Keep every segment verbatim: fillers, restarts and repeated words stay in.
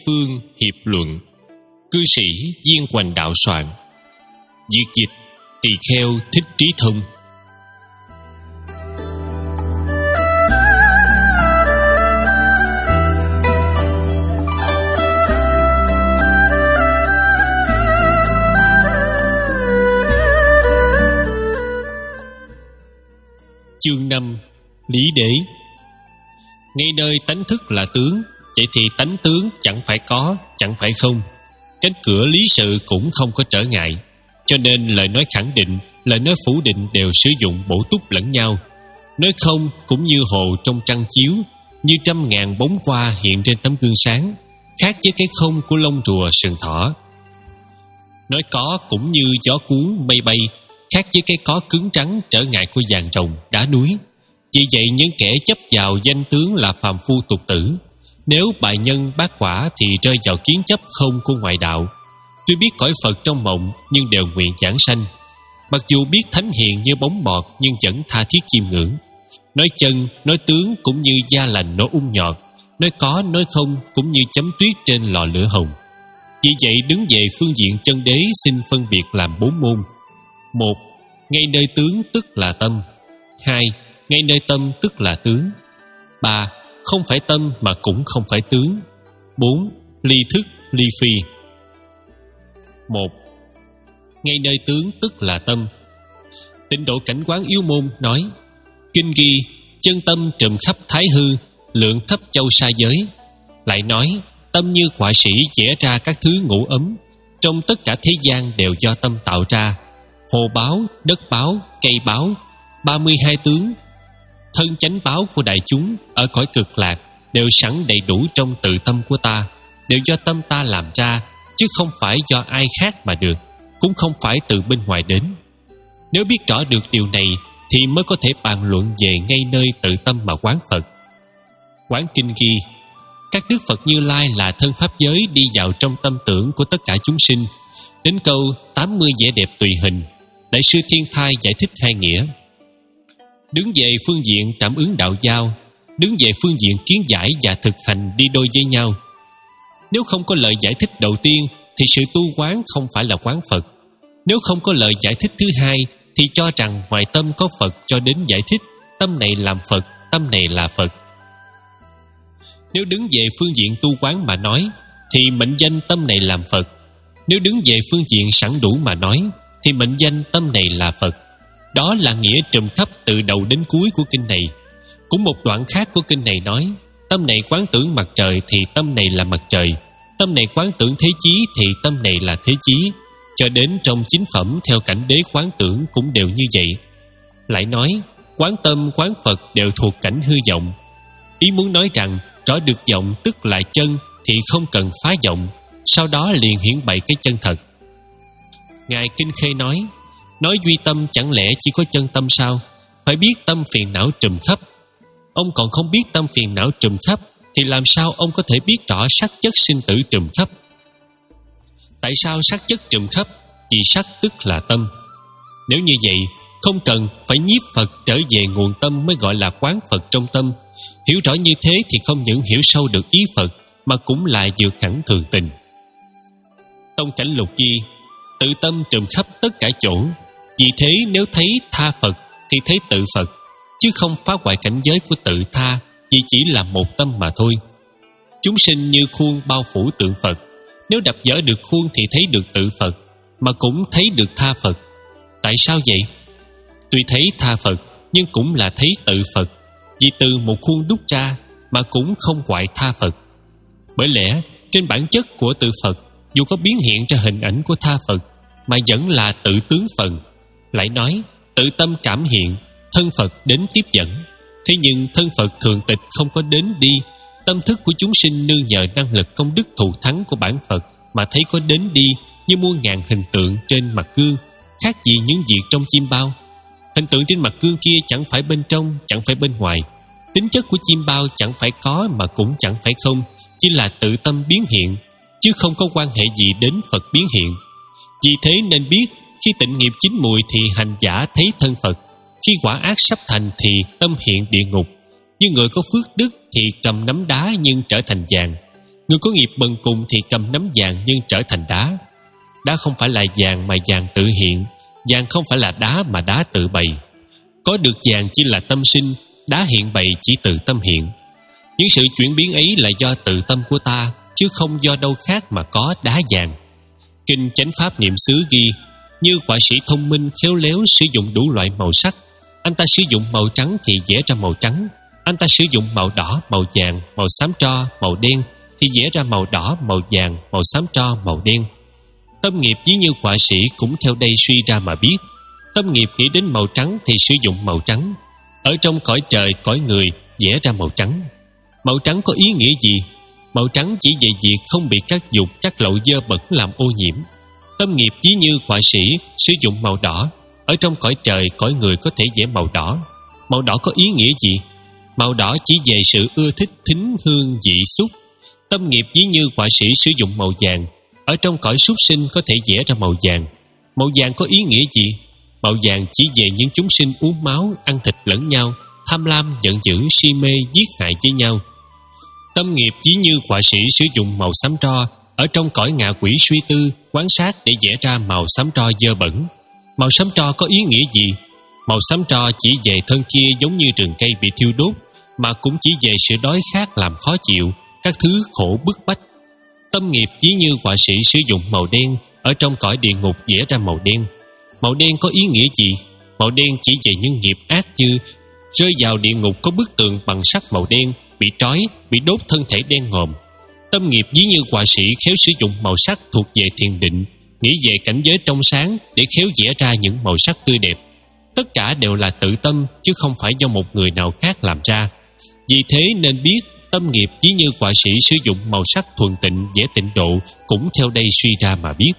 Phương Hiệp Luận. Cư sĩ Viên Hoành đạo soạn. Việt dịch Tỳ Kheo Thích Trí Thông. Chương năm. Lý đế. Ngay nơi tánh thức là tướng, vậy thì tánh tướng chẳng phải có, chẳng phải không. Cánh cửa lý sự cũng không có trở ngại. Cho nên lời nói khẳng định, lời nói phủ định đều sử dụng bổ túc lẫn nhau. Nói không cũng như hồ trong trăng chiếu, như trăm ngàn bóng hoa hiện trên tấm gương sáng, khác với cái không của lông rùa sừng thỏ. Nói có cũng như gió cuốn mây bay, khác với cái có cứng trắng trở ngại của vàng rồng đá núi. Vì vậy những kẻ chấp vào danh tướng là phàm phu tục tử, nếu bài nhân bát quả thì rơi vào kiến chấp không của ngoại đạo. Tuy biết cõi Phật trong mộng nhưng đều nguyện giảng sanh. Mặc dù biết thánh hiền như bóng bọt nhưng vẫn tha thiết chiêm ngưỡng. Nói chân, nói tướng cũng như da lành nổ ung nhọt, nói có, nói không cũng như chấm tuyết trên lò lửa hồng. Vì vậy đứng về phương diện chân đế xin phân biệt làm bốn môn. Một. Ngay nơi tướng tức là tâm. Hai. Ngay nơi tâm tức là tướng. Ba. Không phải tâm mà cũng không phải tướng. Bốn. Ly thức, ly phi. Một. Ngay nơi tướng tức là tâm. Tịnh Độ Cảnh Quán Yếu Môn nói: kinh ghi chân tâm trùm khắp thái hư, lượng thấp châu sa giới. Lại nói tâm như họa sĩ vẽ ra các thứ ngũ ấm, trong tất cả thế gian đều do tâm tạo ra. Hồ báo, đất báo, cây báo, ba mươi hai tướng, thân chánh báo của đại chúng ở cõi cực lạc đều sẵn đầy đủ trong tự tâm của ta, đều do tâm ta làm ra, chứ không phải do ai khác mà được, cũng không phải từ bên ngoài đến. Nếu biết rõ được điều này thì mới có thể bàn luận về ngay nơi tự tâm mà quán Phật. Quán kinh ghi: các đức Phật Như Lai là thân pháp giới đi vào trong tâm tưởng của tất cả chúng sinh. Đến câu tám mươi vẻ đẹp tùy hình, Đại sư Thiên Thai giải thích hai nghĩa. Đứng về phương diện cảm ứng đạo giao, đứng về phương diện kiến giải và thực hành đi đôi với nhau. Nếu không có lời giải thích đầu tiên thì sự tu quán không phải là quán Phật. Nếu không có lời giải thích thứ hai thì cho rằng ngoài tâm có Phật cho đến giải thích tâm này làm Phật, tâm này là Phật. Nếu đứng về phương diện tu quán mà nói thì mệnh danh tâm này làm Phật. Nếu đứng về phương diện sẵn đủ mà nói thì mệnh danh tâm này là Phật. Đó là nghĩa trùm khắp từ đầu đến cuối của kinh này. Cũng một đoạn khác của kinh này nói: tâm này quán tưởng mặt trời thì tâm này là mặt trời, tâm này quán tưởng thế chí thì tâm này là thế chí, cho đến trong chính phẩm theo cảnh đế quán tưởng cũng đều như vậy. Lại nói quán tâm quán Phật đều thuộc cảnh hư vọng. Ý muốn nói rằng rõ được vọng tức là chân thì không cần phá vọng, sau đó liền hiển bày cái chân thật. Ngài Kinh Khê nói: nói duy tâm chẳng lẽ chỉ có chân tâm sao? Phải biết tâm phiền não trùm khắp. Ông còn không biết tâm phiền não trùm khắp thì làm sao ông có thể biết rõ sắc chất sinh tử trùm khắp? Tại sao sắc chất trùm khắp? Vì sắc tức là tâm. Nếu như vậy, không cần phải nhiếp Phật trở về nguồn tâm mới gọi là quán Phật trong tâm. Hiểu rõ như thế thì không những hiểu sâu được ý Phật mà cũng là vượt hẳn thường tình. Tông Cảnh Lục ghi: tự tâm trùm khắp tất cả chỗ. Vì thế nếu thấy tha Phật thì thấy tự Phật, chứ không phá hoại cảnh giới của tự tha, vì chỉ là một tâm mà thôi. Chúng sinh như khuôn bao phủ tượng Phật. Nếu đập vỡ được khuôn thì thấy được tự Phật, mà cũng thấy được tha Phật. Tại sao vậy? Tuy thấy tha Phật nhưng cũng là thấy tự Phật, vì từ một khuôn đúc ra mà cũng không hoại tha Phật. Bởi lẽ trên bản chất của tự Phật dù có biến hiện ra hình ảnh của tha Phật mà vẫn là tự tướng phần. Lại nói tự tâm cảm hiện, thân Phật đến tiếp dẫn. Thế nhưng thân Phật thường tịch không có đến đi. Tâm thức của chúng sinh nương nhờ năng lực công đức thù thắng của bản Phật mà thấy có đến đi như muôn ngàn hình tượng trên mặt gương, khác gì những việc trong chim bao. Hình tượng trên mặt gương kia chẳng phải bên trong, chẳng phải bên ngoài. Tính chất của chim bao chẳng phải có mà cũng chẳng phải không, chỉ là tự tâm biến hiện, chứ không có quan hệ gì đến Phật biến hiện. Vì thế nên biết, khi tịnh nghiệp chín mùi thì hành giả thấy thân Phật, khi quả ác sắp thành thì tâm hiện địa ngục. Như người có phước đức thì cầm nắm đá nhưng trở thành vàng. Người có nghiệp bần cùng thì cầm nắm vàng nhưng trở thành đá. Đá không phải là vàng mà vàng tự hiện, vàng không phải là đá mà đá tự bày. Có được vàng chỉ là tâm sinh, đá hiện bày chỉ tự tâm hiện. Những sự chuyển biến ấy là do tự tâm của ta, chứ không do đâu khác mà có đá vàng. Kinh Chánh Pháp Niệm xứ ghi, như họa sĩ thông minh khéo léo sử dụng đủ loại màu sắc. Anh ta sử dụng màu trắng thì vẽ ra màu trắng, anh ta sử dụng màu đỏ, màu vàng, màu xám tro, màu đen thì vẽ ra màu đỏ, màu vàng, màu xám tro, màu đen. Tâm nghiệp ví như họa sĩ cũng theo đây suy ra mà biết. Tâm nghiệp nghĩ đến màu trắng thì sử dụng màu trắng. Ở trong cõi trời, cõi người vẽ ra màu trắng. Màu trắng có ý nghĩa gì? Màu trắng chỉ về việc không bị các dục, các lậu dơ bẩn làm ô nhiễm. Tâm nghiệp ví như họa sĩ sử dụng màu đỏ. Ở trong cõi trời, cõi người có thể vẽ màu đỏ. Màu đỏ có ý nghĩa gì? Màu đỏ chỉ về sự ưa thích thính hương dị xúc. Tâm nghiệp ví như họa sĩ sử dụng màu vàng. Ở trong cõi súc sinh có thể vẽ ra màu vàng. Màu vàng có ý nghĩa gì? Màu vàng chỉ về những chúng sinh uống máu, ăn thịt lẫn nhau, tham lam, giận dữ, si mê, giết hại với nhau. Tâm nghiệp ví như họa sĩ sử dụng màu xám tro. Ở trong cõi ngạ quỷ suy tư, quan sát để vẽ ra màu xám tro dơ bẩn. Màu xám tro có ý nghĩa gì? Màu xám tro chỉ về thân kia giống như rừng cây bị thiêu đốt, mà cũng chỉ về sự đói khát làm khó chịu, các thứ khổ bức bách. Tâm nghiệp ví như họa sĩ sử dụng màu đen. Ở trong cõi địa ngục vẽ ra màu đen. Màu đen có ý nghĩa gì? Màu đen chỉ về những nghiệp ác như rơi vào địa ngục có bức tường bằng sắt màu đen, bị trói, bị đốt thân thể đen ngòm. Tâm nghiệp ví như họa sĩ khéo sử dụng màu sắc thuộc về thiền định, nghĩ về cảnh giới trong sáng để khéo vẽ ra những màu sắc tươi đẹp. Tất cả đều là tự tâm, chứ không phải do một người nào khác làm ra. Vì thế nên biết, tâm nghiệp ví như họa sĩ sử dụng màu sắc thuần tịnh vẽ tịnh độ, cũng theo đây suy ra mà biết.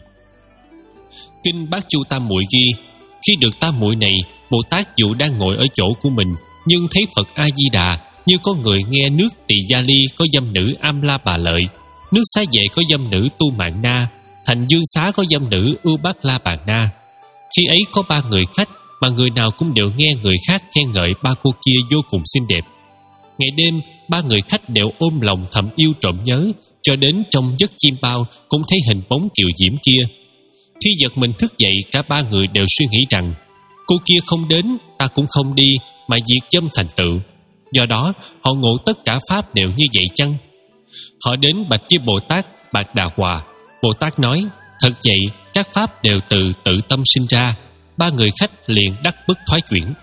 Kinh Bát Chu Tam Muội ghi, khi được tam muội này, Bồ Tát dù đang ngồi ở chỗ của mình, nhưng thấy Phật A Di Đà như có người nghe nước Tỳ Gia Ly có dâm nữ Am La Bà Lợi, nước Xá Vệ có dâm nữ Tu Mạng Na, thành Dương Xá có dâm nữ Ưu Bát La Bàn Na. Khi ấy có ba người khách, mà người nào cũng đều nghe người khác khen ngợi ba cô kia vô cùng xinh đẹp. Ngày đêm, ba người khách đều ôm lòng thầm yêu trộm nhớ, cho đến trong giấc chim bao cũng thấy hình bóng kiều diễm kia. Khi giật mình thức dậy, cả ba người đều suy nghĩ rằng cô kia không đến, ta cũng không đi, mà diệt châm thành tựu. Do đó, họ ngộ tất cả pháp đều như vậy chăng? Họ đến bạch với Bồ Tát Bạc Đà Hòa. Bồ Tát nói, thật vậy, các pháp đều từ tự tâm sinh ra. Ba người khách liền đắc bất thoái chuyển.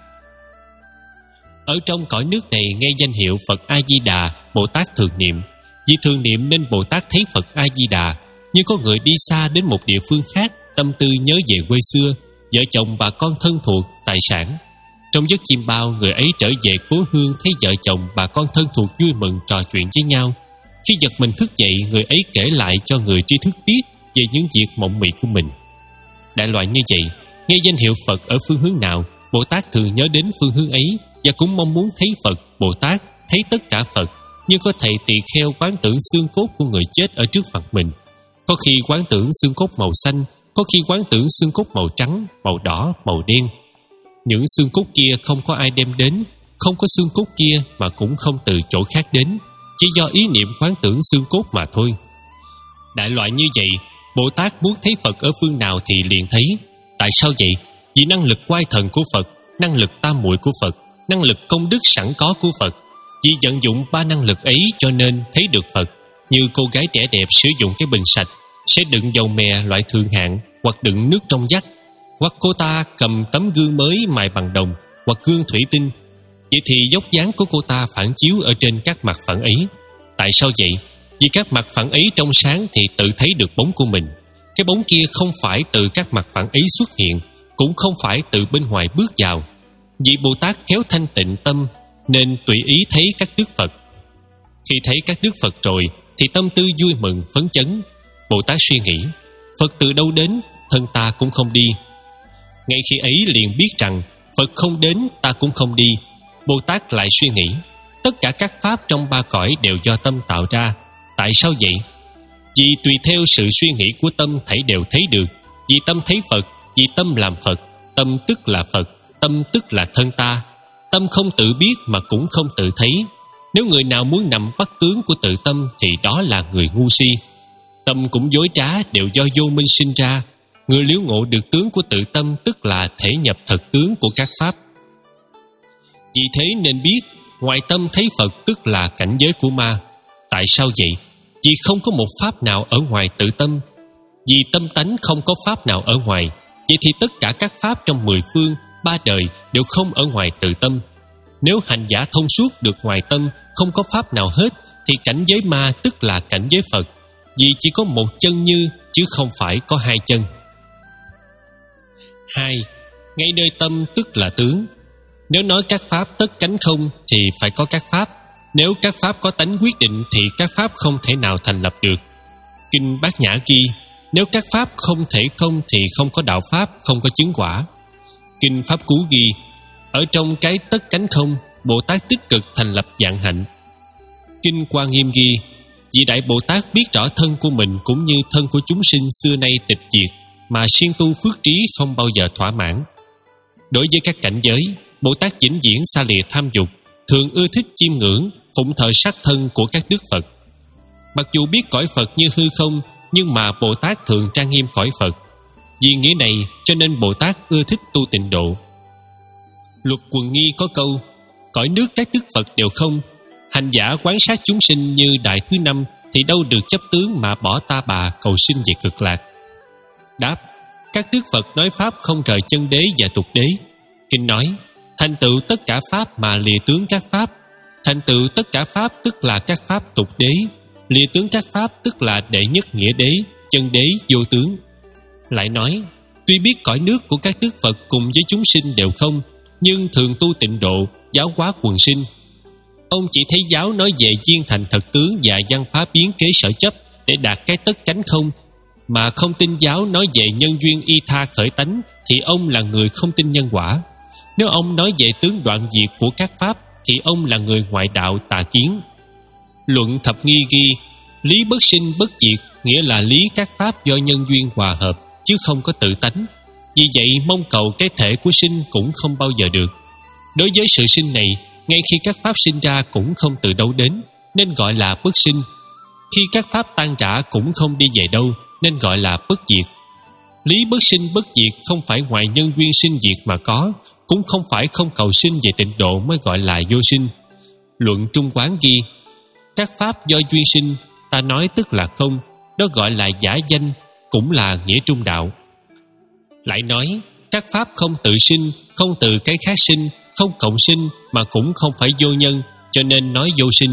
Ở trong cõi nước này nghe danh hiệu Phật A Di Đà, Bồ Tát thường niệm. Vì thường niệm nên Bồ Tát thấy Phật A Di Đà như có người đi xa đến một địa phương khác, tâm tư nhớ về quê xưa, vợ chồng bà con thân thuộc, tài sản. Trong giấc chim bao, người ấy trở về cố hương, thấy vợ chồng bà con thân thuộc vui mừng trò chuyện với nhau. Khi giật mình thức dậy, người ấy kể lại cho người tri thức biết về những việc mộng mị của mình. Đại loại như vậy, nghe danh hiệu Phật ở phương hướng nào, Bồ Tát thường nhớ đến phương hướng ấy, và cũng mong muốn thấy Phật. Bồ Tát thấy tất cả Phật, như có thầy tỳ kheo quán tưởng xương cốt của người chết ở trước mặt mình. Có khi quán tưởng xương cốt màu xanh, có khi quán tưởng xương cốt màu trắng, màu đỏ, màu đen. Những xương cốt kia không có ai đem đến, không có xương cốt kia mà cũng không từ chỗ khác đến, chỉ do ý niệm quán tưởng xương cốt mà thôi. Đại loại như vậy, Bồ Tát muốn thấy Phật ở phương nào thì liền thấy. Tại sao vậy? Vì năng lực oai thần của Phật, năng lực tam muội của Phật, năng lực công đức sẵn có của Phật. Vì vận dụng ba năng lực ấy cho nên thấy được Phật. Như cô gái trẻ đẹp sử dụng cái bình sạch sẽ đựng dầu mè loại thượng hạng, hoặc đựng nước trong vắt, hoặc cô ta cầm tấm gương mới mài bằng đồng, hoặc gương thủy tinh. Vậy thì dốc dáng của cô ta phản chiếu ở trên các mặt phẳng ấy. Tại sao vậy? Vì các mặt phẳng ấy trong sáng thì tự thấy được bóng của mình. Cái bóng kia không phải từ các mặt phẳng ấy xuất hiện, cũng không phải từ bên ngoài bước vào. Vì Bồ Tát khéo thanh tịnh tâm nên tùy ý thấy các đức Phật. Khi thấy các đức Phật rồi thì tâm tư vui mừng phấn chấn. Bồ Tát suy nghĩ, Phật từ đâu đến, thân ta cũng không đi. Ngay khi ấy liền biết rằng Phật không đến, ta cũng không đi. Bồ Tát lại suy nghĩ, tất cả các pháp trong ba cõi đều do tâm tạo ra. Tại sao vậy? Vì tùy theo sự suy nghĩ của tâm thảy đều thấy được. Vì tâm thấy Phật, vì tâm làm Phật. Tâm tức là Phật, tâm tức là thân ta. Tâm không tự biết mà cũng không tự thấy. Nếu người nào muốn nằm bắt tướng của tự tâm thì đó là người ngu si. Tâm cũng dối trá đều do vô minh sinh ra. Người liễu ngộ được tướng của tự tâm tức là thể nhập thật tướng của các pháp. Vì thế nên biết ngoài tâm thấy Phật tức là cảnh giới của ma. Tại sao vậy? Vì không có một pháp nào ở ngoài tự tâm. Vì tâm tánh không có pháp nào ở ngoài, vậy thì tất cả các pháp trong mười phương, ba đời đều không ở ngoài tự tâm. Nếu hành giả thông suốt được ngoài tâm, không có pháp nào hết, thì cảnh giới ma tức là cảnh giới Phật. Vì chỉ có một chân như, chứ không phải có hai chân. Hai, ngay nơi tâm tức là tướng. Nếu nói các pháp tất cánh không thì phải có các pháp. Nếu các pháp có tánh quyết định thì các pháp không thể nào thành lập được. Kinh Bát Nhã ghi: nếu các pháp không thể không thì không có đạo pháp, không có chứng quả. Kinh Pháp Cú ghi: ở trong cái tất cánh không, Bồ Tát tích cực thành lập vạn hạnh. Kinh Quan Nghiêm ghi: vì Đại Bồ Tát biết rõ thân của mình cũng như thân của chúng sinh xưa nay tịch diệt, mà siêng tu phước trí không bao giờ thỏa mãn. Đối với các cảnh giới, Bồ Tát vĩnh viễn xa lìa tham dục, thường ưa thích chiêm ngưỡng, phụng thờ sắc thân của các đức Phật. Mặc dù biết cõi Phật như hư không, nhưng mà Bồ Tát thường trang nghiêm cõi Phật. Vì nghĩa này cho nên Bồ Tát ưa thích tu tịnh độ. Luật Quần Nghi có câu: cõi nước các đức Phật đều không. Hành giả quán sát chúng sinh như đại thứ năm, thì đâu được chấp tướng mà bỏ ta bà cầu sinh về cực lạc. Đáp: các đức Phật nói pháp không rời chân đế và tục đế. Kinh nói: thành tựu tất cả pháp mà lìa tướng các pháp. Thành tựu tất cả pháp tức là các pháp tục đế. Lìa tướng các pháp tức là đệ nhất nghĩa đế, chân đế vô tướng. Lại nói: tuy biết cõi nước của các đức Phật cùng với chúng sinh đều không, nhưng thường tu tịnh độ, giáo hóa quần sinh. Ông chỉ thấy giáo nói về viên thành thật tướng và văn phá biến kế sở chấp để đạt cái tất cánh không, mà không tin giáo nói về nhân duyên y tha khởi tánh, thì ông là người không tin nhân quả. Nếu ông nói về tướng đoạn diệt của các pháp, thì ông là người ngoại đạo tà kiến. Luận Thập Nghi ghi: lý bất sinh bất diệt, nghĩa là lý các pháp do nhân duyên hòa hợp, chứ không có tự tánh. Vì vậy mong cầu cái thể của sinh cũng không bao giờ được. Đối với sự sinh này, ngay khi các pháp sinh ra cũng không từ đâu đến, nên gọi là bất sinh. Khi các pháp tan rã cũng không đi về đâu, nên gọi là bất diệt. Lý bất sinh bất diệt không phải ngoài nhân duyên sinh diệt mà có, cũng không phải không cầu sinh về tịnh độ mới gọi là vô sinh. Luận Trung Quán ghi: các pháp do duyên sinh, ta nói tức là không, đó gọi là giả danh, cũng là nghĩa trung đạo. Lại nói: các pháp không tự sinh, không từ cái khác sinh, không cộng sinh, mà cũng không phải vô nhân, cho nên nói vô sinh.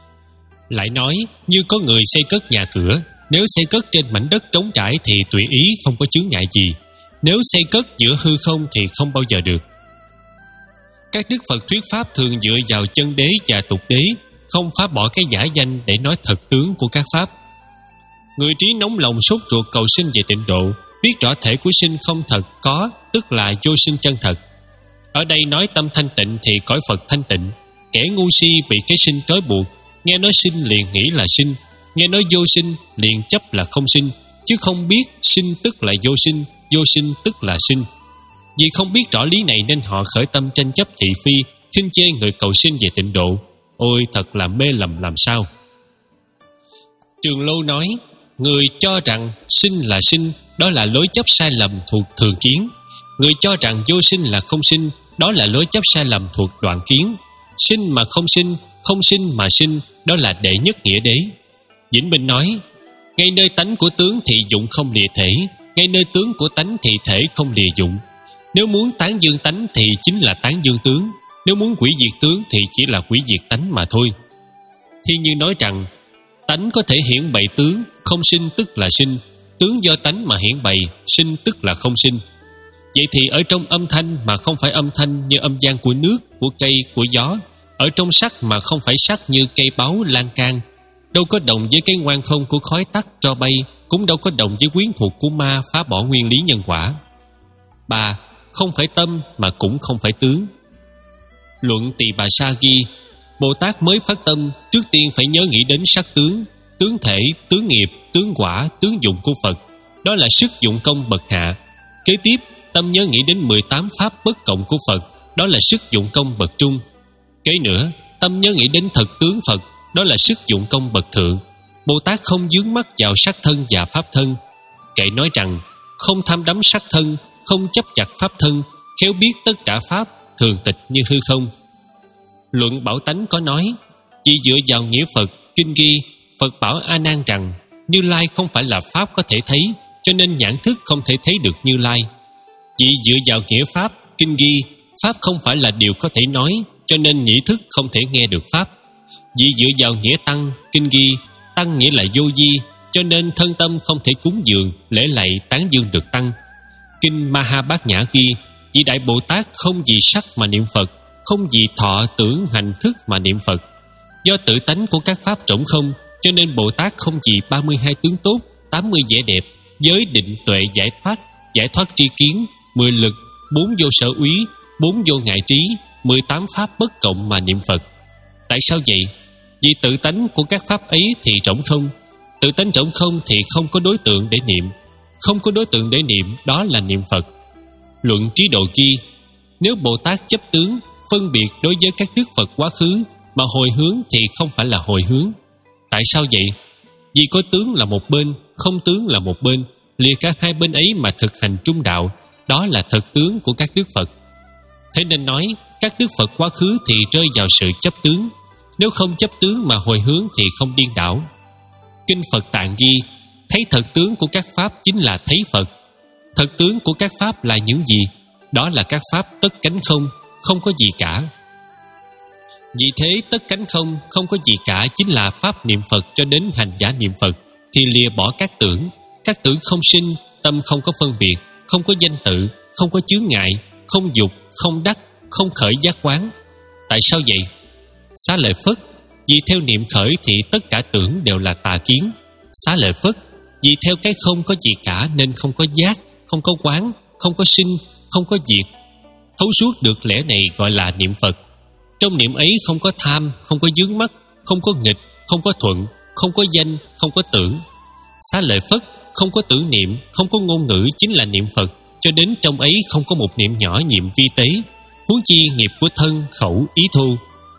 Lại nói: như có người xây cất nhà cửa, nếu xây cất trên mảnh đất trống trải thì tùy ý, không có chướng ngại gì. Nếu xây cất giữa hư không thì không bao giờ được. Các đức Phật thuyết pháp thường dựa vào chân đế và tục đế, không phá bỏ cái giả danh để nói thật tướng của các pháp. Người trí nóng lòng sốt ruột cầu sinh về tịnh độ, biết rõ thể của sinh không thật có, tức là vô sinh chân thật. Ở đây nói tâm thanh tịnh thì cõi Phật thanh tịnh. Kẻ ngu si bị cái sinh trói buộc, nghe nói sinh liền nghĩ là sinh, nghe nói vô sinh liền chấp là không sinh, chứ không biết sinh tức là vô sinh, vô sinh tức là sinh. Vì không biết rõ lý này nên họ khởi tâm tranh chấp thị phi, khinh chê người cầu sinh về tịnh độ. Ôi thật là mê lầm làm sao. Trường Lâu nói: người cho rằng sinh là sinh, đó là lối chấp sai lầm thuộc thường kiến. Người cho rằng vô sinh là không sinh, đó là lối chấp sai lầm thuộc đoạn kiến. Sinh mà không sinh, không sinh mà sinh, đó là đệ nhất nghĩa đế. Vĩnh Bình nói: ngay nơi tánh của tướng thì dụng không lìa thể, ngay nơi tướng của tánh thì thể không lìa dụng. Nếu muốn tán dương tánh thì chính là tán dương tướng, nếu muốn hủy diệt tướng thì chỉ là hủy diệt tánh mà thôi. Thiên Như nói rằng tánh có thể hiển bày tướng, không sinh tức là sinh, tướng do tánh mà hiển bày, sinh tức là không sinh. Vậy thì ở trong âm thanh mà không phải âm thanh như âm vang của nước, của cây, của gió, ở trong sắc mà không phải sắc như cây báu, lan can, đâu có đồng với cái ngoan không của khói tắt, tro bay, cũng đâu có đồng với quyến thuộc của ma phá bỏ nguyên lý nhân quả. Ba, không phải tâm mà cũng không phải tướng. Luận Tỳ Bà Sa ghi: Bồ Tát mới phát tâm, trước tiên phải nhớ nghĩ đến sắc tướng, tướng thể, tướng nghiệp, tướng quả, tướng dụng của Phật. Đó là sức dụng công bậc hạ. Kế tiếp, tâm nhớ nghĩ đến mười tám pháp bất cộng của Phật. Đó là sức dụng công bậc trung. Kế nữa, tâm nhớ nghĩ đến thật tướng Phật, đó là sức dụng công bậc thượng. Bồ Tát không vướng mắc vào sắc thân và pháp thân. Kệ nói rằng không tham đắm sắc thân, không chấp chặt pháp thân, khéo biết tất cả pháp thường tịch như hư không. Luận Bảo Tánh có nói: vì dựa vào nghĩa Phật, kinh ghi Phật bảo A Nan rằng Như Lai không phải là pháp có thể thấy, cho nên nhãn thức không thể thấy được Như Lai. Vì dựa vào nghĩa Pháp, kinh ghi pháp không phải là điều có thể nói, cho nên nhĩ thức không thể nghe được pháp. Vì dựa vào nghĩa Tăng, kinh ghi Tăng nghĩa là vô vi, cho nên thân tâm không thể cúng dường, lễ lạy, tán dương được Tăng. Kinh Maha Bát Nhã ghi vì Đại Bồ Tát không vì sắc mà niệm Phật, không vì thọ tưởng hành thức mà niệm Phật. Do tự tánh của các pháp trống không, cho nên Bồ Tát không vì ba mươi hai tướng tốt, tám mươi vẻ đẹp, giới định tuệ giải thoát, giải thoát tri kiến, mười lực, bốn vô sở úy, bốn vô ngại trí, mười tám pháp bất cộng mà niệm Phật. Tại sao vậy? Vì tự tánh của các pháp ấy thì trống không. Tự tánh trống không thì không có đối tượng để niệm. Không có đối tượng để niệm, đó là niệm Phật. Luận Trí Độ ghi nếu Bồ Tát chấp tướng, phân biệt đối với các đức Phật quá khứ, mà hồi hướng thì không phải là hồi hướng. Tại sao vậy? Vì có tướng là một bên, không tướng là một bên, lìa cả hai bên ấy mà thực hành trung đạo, đó là thật tướng của các đức Phật. Thế nên nói các đức Phật quá khứ thì rơi vào sự chấp tướng. Nếu không chấp tướng mà hồi hướng thì không điên đảo. Kinh Phật Tạng ghi thấy thật tướng của các pháp chính là thấy Phật. Thật tướng của các pháp là những gì? Đó là các pháp tất cánh không, không có gì cả. Vì thế tất cánh không, không có gì cả chính là pháp niệm Phật cho đến hành giả niệm Phật thì lìa bỏ các tưởng. Các tưởng không sinh, tâm không có phân biệt, không có danh tự, không có chướng ngại, không dục, không đắc, không khởi giác quán. Tại sao vậy? Xá Lợi Phất, vì theo niệm khởi thì tất cả tưởng đều là tà kiến. Xá Lợi Phất, vì theo cái không có gì cả nên không có giác, không có quán, không có sinh, không có diệt. Thấu suốt được lẽ này gọi là niệm Phật. Trong niệm ấy không có tham, không có vướng mắc, không có nghịch, không có thuận, không có danh, không có tưởng. Xá Lợi Phất, không có tưởng niệm, không có ngôn ngữ chính là niệm Phật, cho đến trong ấy không có một niệm nhỏ nhiệm vi tế, huống chi nghiệp của thân, khẩu, ý thu.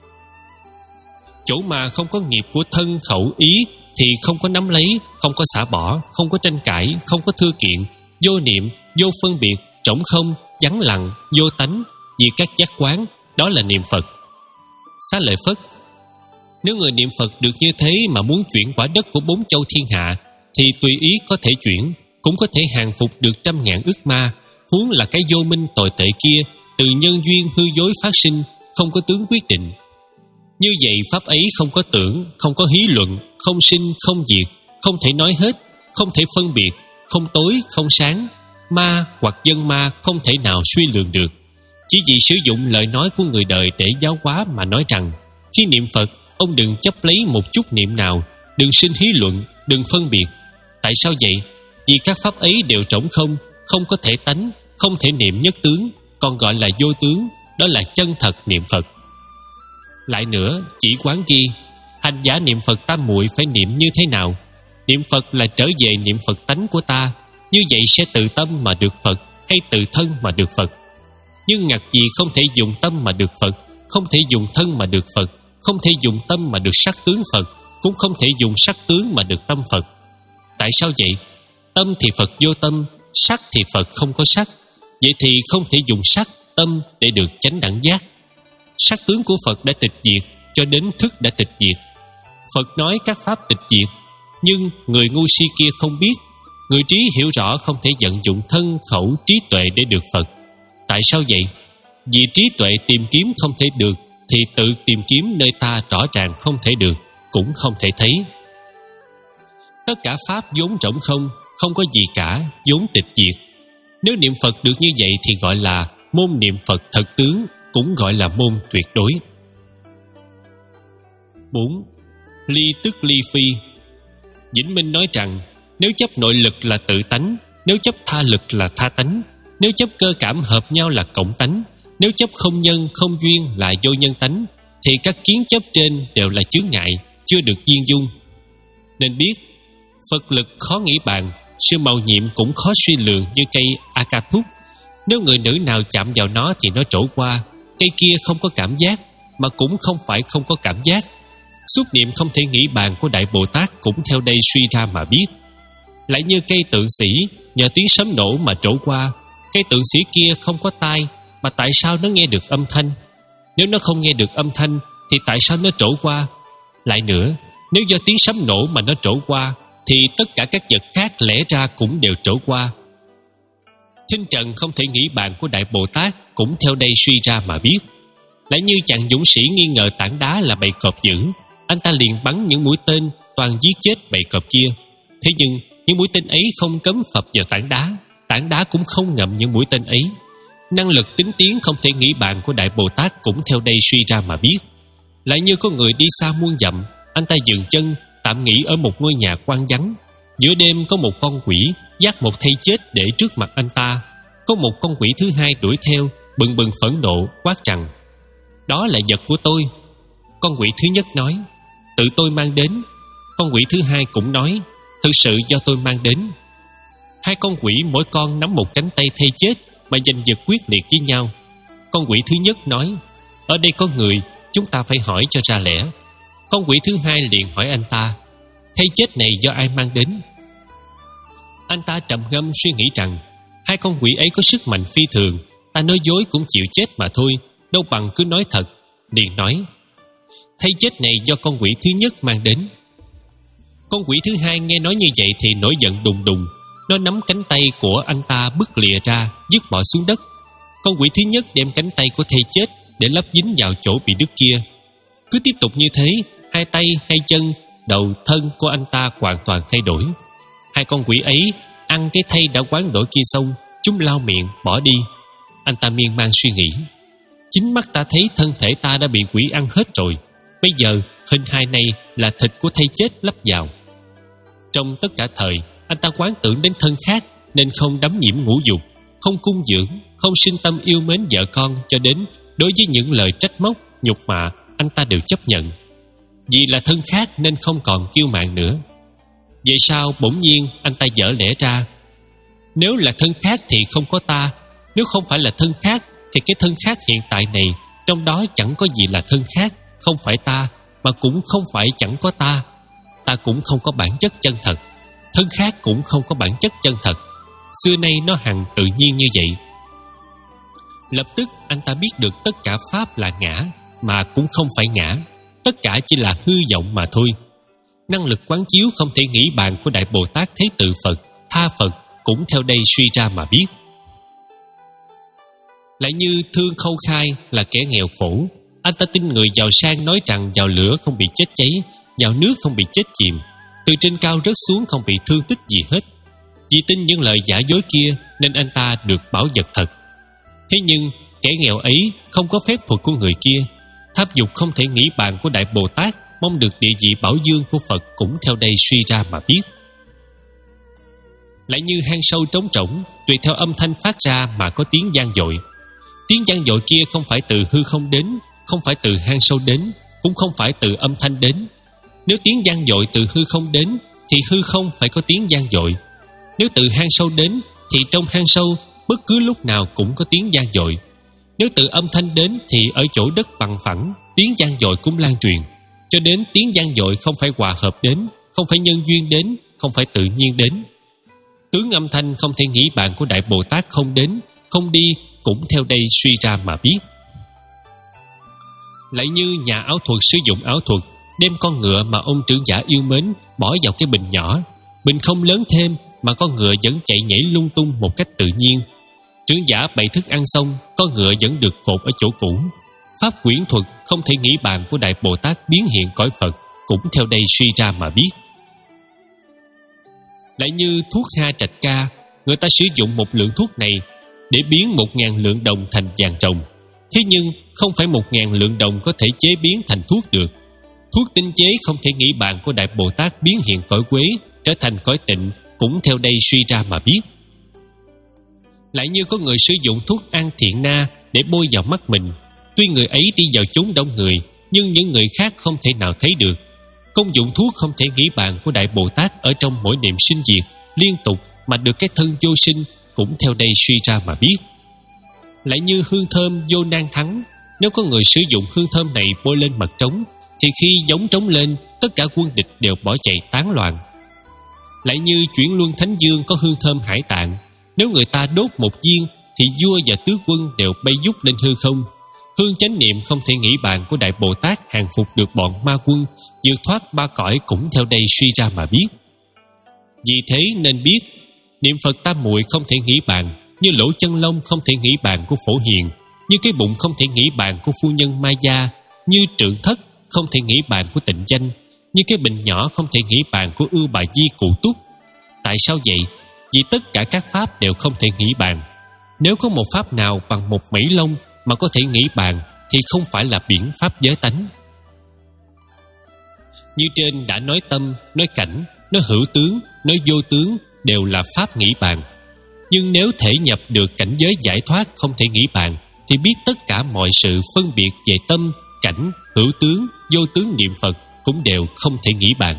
Chỗ mà không có nghiệp của thân, khẩu, ý thì không có nắm lấy, không có xả bỏ, không có tranh cãi, không có thưa kiện, vô niệm, vô phân biệt, trống không, vắng lặng, vô tánh, vì các giác quán, đó là niệm Phật. Xá Lợi Phất, nếu người niệm Phật được như thế mà muốn chuyển quả đất của bốn châu thiên hạ thì tùy ý có thể chuyển, cũng có thể hàng phục được trăm ngàn ức ma, huống là cái vô minh tồi tệ kia từ nhân duyên hư dối phát sinh, không có tướng quyết định. Như vậy pháp ấy không có tưởng, không có hí luận, không sinh, không diệt, không thể nói hết, không thể phân biệt, không tối, không sáng. Ma hoặc dân ma không thể nào suy lường được. Chỉ vì sử dụng lời nói của người đời để giáo hóa mà nói rằng khi niệm Phật, ông đừng chấp lấy một chút niệm nào, đừng sinh hí luận, đừng phân biệt. Tại sao vậy? Vì các pháp ấy đều trống không, không có thể tánh, không thể niệm nhất tướng, còn gọi là vô tướng, đó là chân thật niệm Phật. Lại nữa, chỉ quán ghi hành giả niệm Phật tam muội phải niệm như thế nào? Niệm Phật là trở về niệm Phật tánh của ta, như vậy sẽ tự tâm mà được Phật, hay tự thân mà được Phật. Nhưng ngặt gì không thể dùng tâm mà được Phật, không thể dùng thân mà được Phật, không thể dùng tâm mà được sắc tướng Phật, cũng không thể dùng sắc tướng mà được tâm Phật. Tại sao vậy? Tâm thì Phật vô tâm, sắc thì Phật không có sắc. Vậy thì không thể dùng sắc, tâm để được chánh đẳng giác. Sắc tướng của Phật đã tịch diệt, cho đến thức đã tịch diệt. Phật nói các pháp tịch diệt, nhưng người ngu si kia không biết. Người trí hiểu rõ không thể vận dụng thân, khẩu, trí tuệ để được Phật. Tại sao vậy? Vì trí tuệ tìm kiếm không thể được, thì tự tìm kiếm nơi ta rõ ràng không thể được, cũng không thể thấy. Tất cả pháp vốn rỗng không, không có gì cả, vốn tịch diệt. Nếu niệm Phật được như vậy thì gọi là môn niệm Phật thật tướng, cũng gọi là môn tuyệt đối. Bốn. Ly tức ly phi. Vĩnh Minh nói rằng nếu chấp nội lực là tự tánh, nếu chấp tha lực là tha tánh, nếu chấp cơ cảm hợp nhau là cộng tánh, nếu chấp không nhân, không duyên là vô nhân tánh, thì các kiến chấp trên đều là chướng ngại, chưa được viên dung. Nên biết, Phật lực khó nghĩ bàn, sự màu nhiệm cũng khó suy lường như cây Akathúc. Nếu người nữ nào chạm vào nó thì nó trổ qua, cây kia không có cảm giác, mà cũng không phải không có cảm giác. Suốt niệm không thể nghĩ bàn của Đại Bồ Tát cũng theo đây suy ra mà biết. Lại như cây tượng sĩ nhờ tiếng sấm nổ mà trổ qua. Cây tượng sĩ kia không có tai, mà tại sao nó nghe được âm thanh? Nếu nó không nghe được âm thanh thì tại sao nó trổ qua? Lại nữa, nếu do tiếng sấm nổ mà nó trổ qua thì tất cả các vật khác lẽ ra cũng đều trổ qua. Thinh trần không thể nghĩ bàn của Đại Bồ Tát cũng theo đây suy ra mà biết. Lại như chàng dũng sĩ nghi ngờ tảng đá là bầy cọp dữ, anh ta liền bắn những mũi tên toàn giết chết bầy cọp kia. Thế nhưng những mũi tên ấy không cấm phập vào tảng đá, tảng đá cũng không ngậm những mũi tên ấy. Năng lực tính tiến không thể nghĩ bàn của Đại Bồ Tát cũng theo đây suy ra mà biết. Lại như có người đi xa muôn dặm, anh ta dừng chân tạm nghỉ ở một ngôi nhà quan vắng. Giữa đêm có một con quỷ vác một thây chết để trước mặt anh ta. Có một con quỷ thứ hai đuổi theo, bừng bừng phẫn nộ quát rằng: "Đó là vật của tôi." Con quỷ thứ nhất nói: "Tự tôi mang đến." Con quỷ thứ hai cũng nói: "Thực sự do tôi mang đến." Hai con quỷ mỗi con nắm một cánh tay thây chết mà giành giật quyết liệt với nhau. Con quỷ thứ nhất nói: "Ở đây có người, chúng ta phải hỏi cho ra lẽ." Con quỷ thứ hai liền hỏi anh ta: "Thây chết này do ai mang đến?" Anh ta trầm ngâm suy nghĩ rằng hai con quỷ ấy có sức mạnh phi thường, ta nói dối cũng chịu chết mà thôi, đâu bằng cứ nói thật. Liền nói: "Thây chết này do con quỷ thứ nhất mang đến." Con quỷ thứ hai nghe nói như vậy thì nổi giận đùng đùng. Nó nắm cánh tay của anh ta bứt lìa ra, dứt bỏ xuống đất. Con quỷ thứ nhất đem cánh tay của thây chết để lắp dính vào chỗ bị đứt kia. Cứ tiếp tục như thế, hai tay, hai chân, đầu, thân của anh ta hoàn toàn thay đổi. Hai con quỷ ấy ăn cái thây đã quán đổi kia xong, chúng lau miệng bỏ đi. Anh ta miên man suy nghĩ: chính mắt ta thấy thân thể ta đã bị quỷ ăn hết rồi, bây giờ hình hài này là thịt của thây chết lắp vào. Trong tất cả thời, anh ta quán tưởng đến thân khác nên không đắm nhiễm ngũ dục, không cung dưỡng, không sinh tâm yêu mến vợ con, cho đến đối với những lời trách móc, nhục mạ anh ta đều chấp nhận. Vì là thân khác nên không còn kiêu mạn nữa. Vậy sao bỗng nhiên anh ta dở lẽ ra: nếu là thân khác thì không có ta, nếu không phải là thân khác thì cái thân khác hiện tại này trong đó chẳng có gì là thân khác, không phải ta, mà cũng không phải chẳng có ta. Ta cũng không có bản chất chân thật, thân khác cũng không có bản chất chân thật. Xưa nay nó hằng tự nhiên như vậy. Lập tức anh ta biết được tất cả pháp là ngã, mà cũng không phải ngã, tất cả chỉ là hư vọng mà thôi. Năng lực quán chiếu không thể nghĩ bàn của Đại Bồ Tát thấy tự Phật, tha Phật cũng theo đây suy ra mà biết. Lại như Thương Khâu Khai là kẻ nghèo khổ, anh ta tin người giàu sang nói rằng vào lửa không bị chết cháy, vào nước không bị chết chìm, từ trên cao rớt xuống không bị thương tích gì hết. Vì tin những lời giả dối kia nên anh ta được bảo vật thật. Thế nhưng kẻ nghèo ấy không có phép thuật của người kia, tham dục không thể nghĩ bàn của Đại Bồ Tát, mong được địa vị bảo dương của Phật cũng theo đây suy ra mà biết. Lại như hang sâu trống trũng, tùy theo âm thanh phát ra mà có tiếng vang dội. Tiếng vang dội kia không phải từ hư không đến, không phải từ hang sâu đến, cũng không phải từ âm thanh đến. Nếu tiếng vang dội từ hư không đến thì hư không phải có tiếng vang dội. Nếu từ hang sâu đến thì trong hang sâu bất cứ lúc nào cũng có tiếng vang dội. Nếu từ âm thanh đến thì ở chỗ đất bằng phẳng, tiếng vang dội cũng lan truyền. Cho đến tiếng vang dội không phải hòa hợp đến, không phải nhân duyên đến, không phải tự nhiên đến. Tướng âm thanh không thể nghĩ bàn của Đại Bồ Tát không đến, không đi cũng theo đây suy ra mà biết. Lại như nhà áo thuật sử dụng áo thuật, đem con ngựa mà ông trưởng giả yêu mến bỏ vào cái bình nhỏ. Bình không lớn thêm mà con ngựa vẫn chạy nhảy lung tung một cách tự nhiên. Trưởng giả bày thức ăn xong, con ngựa vẫn được cột ở chỗ cũ. Pháp quyển thuật không thể nghĩ bàn của Đại Bồ Tát biến hiện cõi Phật cũng theo đây suy ra mà biết. Lại như thuốc ha trạch ca, người ta sử dụng một lượng thuốc này để biến một ngàn lượng đồng thành vàng ròng. Thế nhưng không phải một ngàn lượng đồng có thể chế biến thành thuốc được. Thuốc tinh chế không thể nghĩ bàn của Đại Bồ Tát biến hiện cõi quế trở thành cõi tịnh cũng theo đây suy ra mà biết. Lại như có người sử dụng thuốc an thiện na để bôi vào mắt mình. Tuy người ấy đi vào chốn đông người, nhưng những người khác không thể nào thấy được. Công dụng thuốc không thể nghĩ bàn của Đại Bồ Tát ở trong mỗi niệm sinh diệt liên tục mà được cái thân vô sinh cũng theo đây suy ra mà biết. Lại như hương thơm vô nan thắng, Nếu có người sử dụng hương thơm này bôi lên mặt trống, thì khi giống trống lên, tất cả quân địch đều bỏ chạy tán loạn. Lại như chuyển luân Thánh Dương có hương thơm hải tạng, nếu người ta đốt một viên thì vua và tứ quân đều bay vút lên hư không. Hương chánh niệm không thể nghĩ bàn của Đại Bồ Tát hàng phục được bọn ma quân, vượt thoát ba cõi cũng theo đây suy ra mà biết. Vì thế nên biết, niệm Phật tam muội không thể nghĩ bàn, như lỗ chân lông không thể nghĩ bàn của Phổ Hiền, như cái bụng không thể nghĩ bàn của phu nhân Mai Gia, như trượng thất không thể nghĩ bàn của Tịnh Danh, như cái bình nhỏ không thể nghĩ bàn của Ưu Bà Di Cụ Túc. Tại sao vậy? Vì tất cả các pháp đều không thể nghĩ bàn. Nếu có một pháp nào bằng một mẩy lông mà có thể nghĩ bàn, thì không phải là biển pháp giới tánh. Như trên đã nói tâm, nói cảnh, nói hữu tướng, nói vô tướng đều là pháp nghĩ bàn. Nhưng nếu thể nhập được cảnh giới giải thoát không thể nghĩ bàn, thì biết tất cả mọi sự phân biệt về tâm, cảnh, hữu tướng, vô tướng niệm Phật cũng đều không thể nghĩ bàn.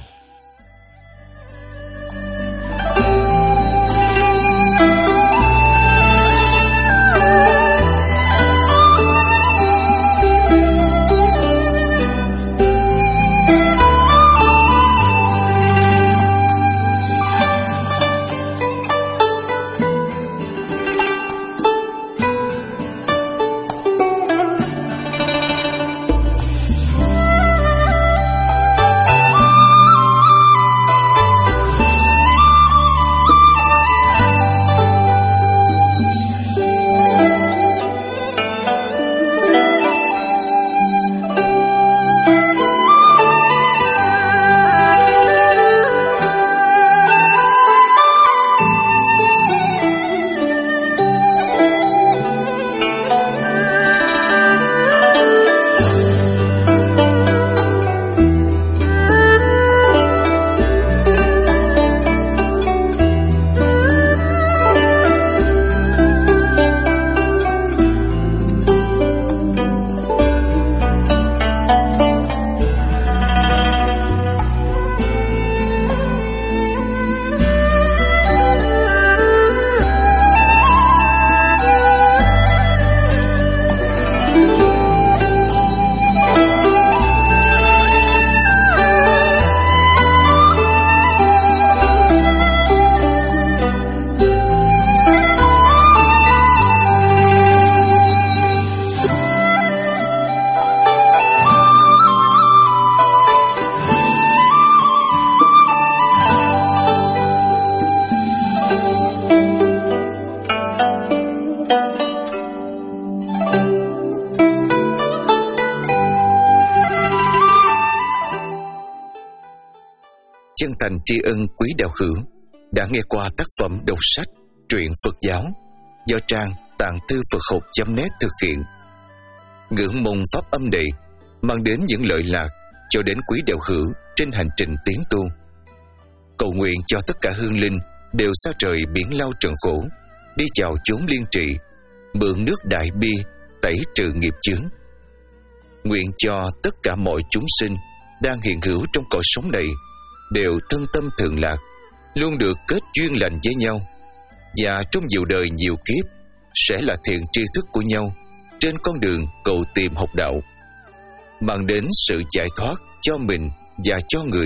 Chân thành tri ân quý đạo hữu đã nghe qua tác phẩm đọc sách truyện Phật giáo do trang tạng thư Phật học chấm net thực hiện. Ngưỡng mong pháp âm này mang đến những lợi lạc cho đến quý đạo hữu trên hành trình tiến tu. Cầu nguyện cho tất cả hương linh đều xa trời biển lao trần khổ, đi vào chốn liên trị, mượn nước đại bi tẩy trừ nghiệp chướng. Nguyện cho tất cả mọi chúng sinh đang hiện hữu trong cõi sống này đều thân tâm thường lạc, luôn được kết duyên lành với nhau, và trong nhiều đời nhiều kiếp sẽ là thiện tri thức của nhau trên con đường cầu tìm học đạo, mang đến sự giải thoát cho mình và cho người.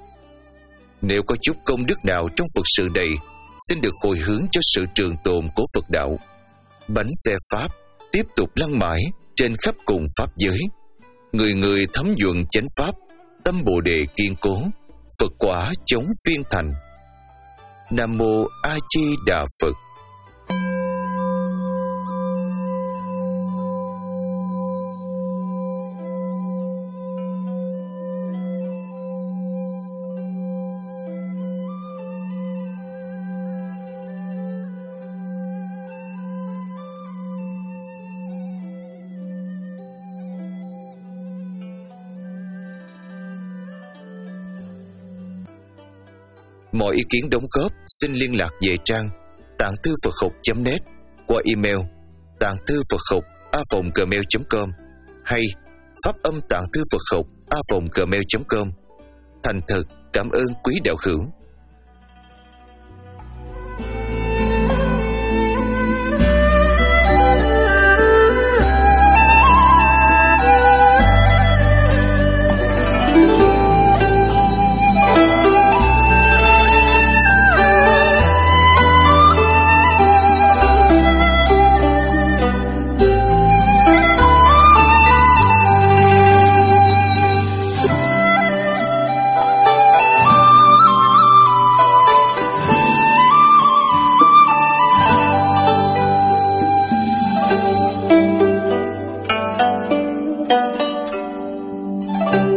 Nếu có chút công đức nào trong Phật sự này, xin được hồi hướng cho sự trường tồn của Phật đạo. Bánh xe Pháp tiếp tục lăn mãi trên khắp cùng Pháp giới. Người người thấm nhuận chánh Pháp, tâm Bồ Đề kiên cố, Phật quả chống phiên thành. Nam Mô A Di Đà Phật. Mọi ý kiến đóng góp xin liên lạc về trang tạng thư Phật học chấm net qua email tạng thư Phật học a còng gmail chấm com hay pháp âm tạng thư Phật học a còng gmail chấm com. Thành thật cảm ơn quý đạo hữu. Thank you.